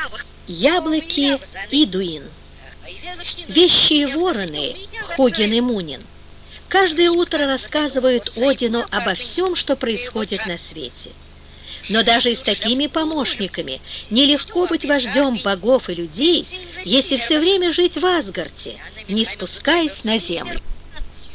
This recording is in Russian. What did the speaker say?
Яблоки Идуин. Вещие вороны Хогин и Мунин каждое утро рассказывают Одину обо всем, что происходит на свете. Но даже и с такими помощниками нелегко быть вождем богов и людей, если все время жить в Асгарде, не спускаясь на землю.